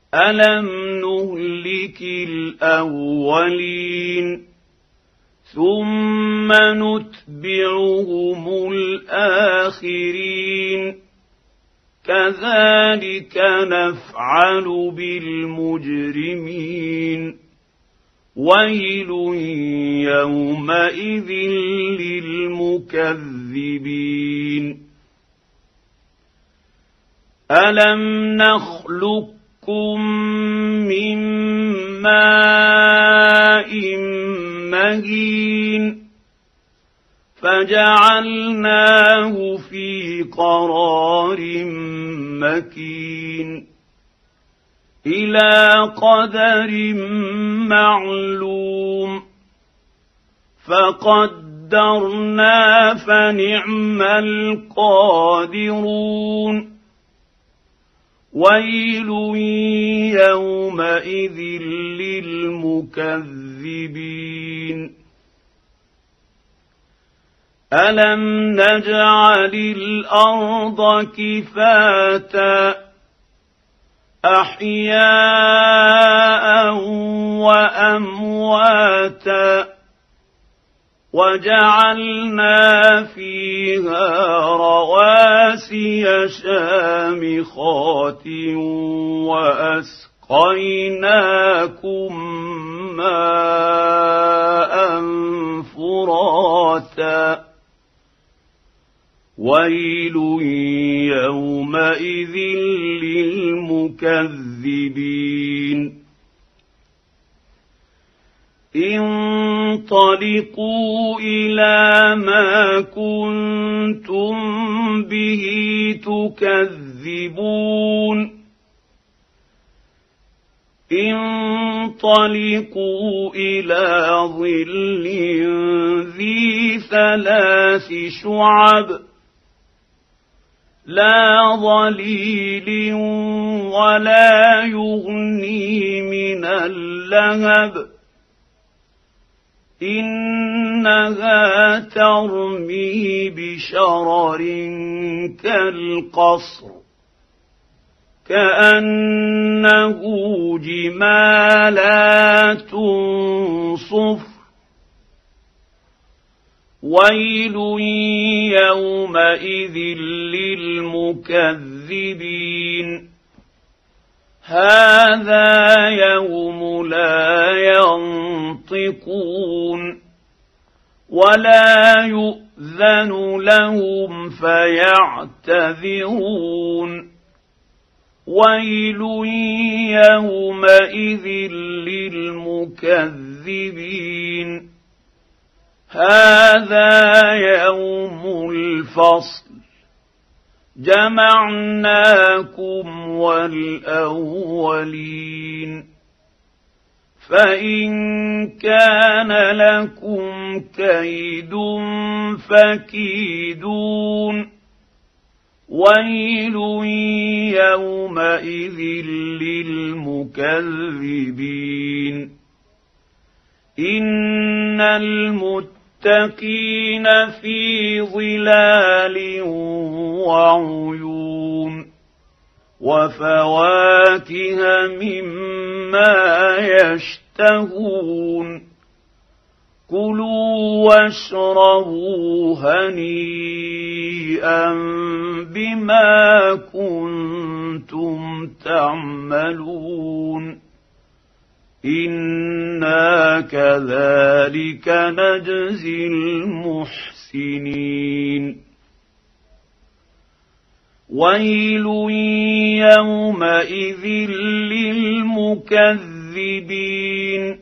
ألم نهلك الأولين ثم نتبعهم الآخرين كذلك نفعل بالمجرمين ويل يومئذ للمكذبين ألم نخلقكم من ماء مهين فجعلناه في قرار مكين إلى قدر معلوم فقدرنا فنعم القادرون ويل يومئذ للمكذبين ألم نجعل الأرض كفاتا أحياء وأمواتا وجعلنا فيها رواسي شامخات وأسقيناكم ماء فراتا ويل يومئذ للمكذبين انطلقوا إلى ما كنتم به تكذبون انطلقوا إلى ظل ذي 3 شعب لا ظليل ولا يغني من اللهب إنها ترمي بشرر كالقصر كأنه جمالات صفر ويل يومئذ للمكذبين هذا يوم لا ينطقون ولا يؤذن لهم فيعتذرون ويل يومئذ للمكذبين هذا يوم الفصل جمعناكم والأولين فإن كان لكم كيد فكيدون ويل يومئذ للمكذبين إن المتقين في ظلال وعيون وفواكه مما يشتهون كلوا واشربوا هنيئا بما كنتم تعملون إنا كذلك نجزي المحسنين ويل يومئذ للمكذبين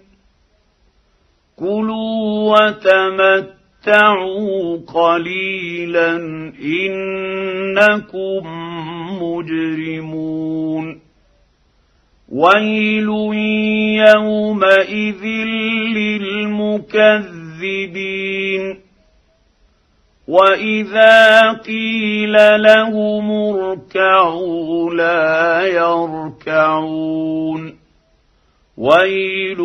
كلوا وتمتعوا قليلا إنكم مجرمون ويل يومئذ للمكذبين وإذا قيل لهم اركعوا لا يركعون ويل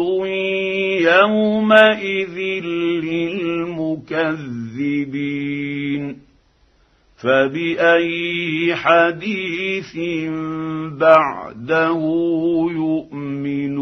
يومئذ للمكذبين فباي حديث بعده يؤمنون.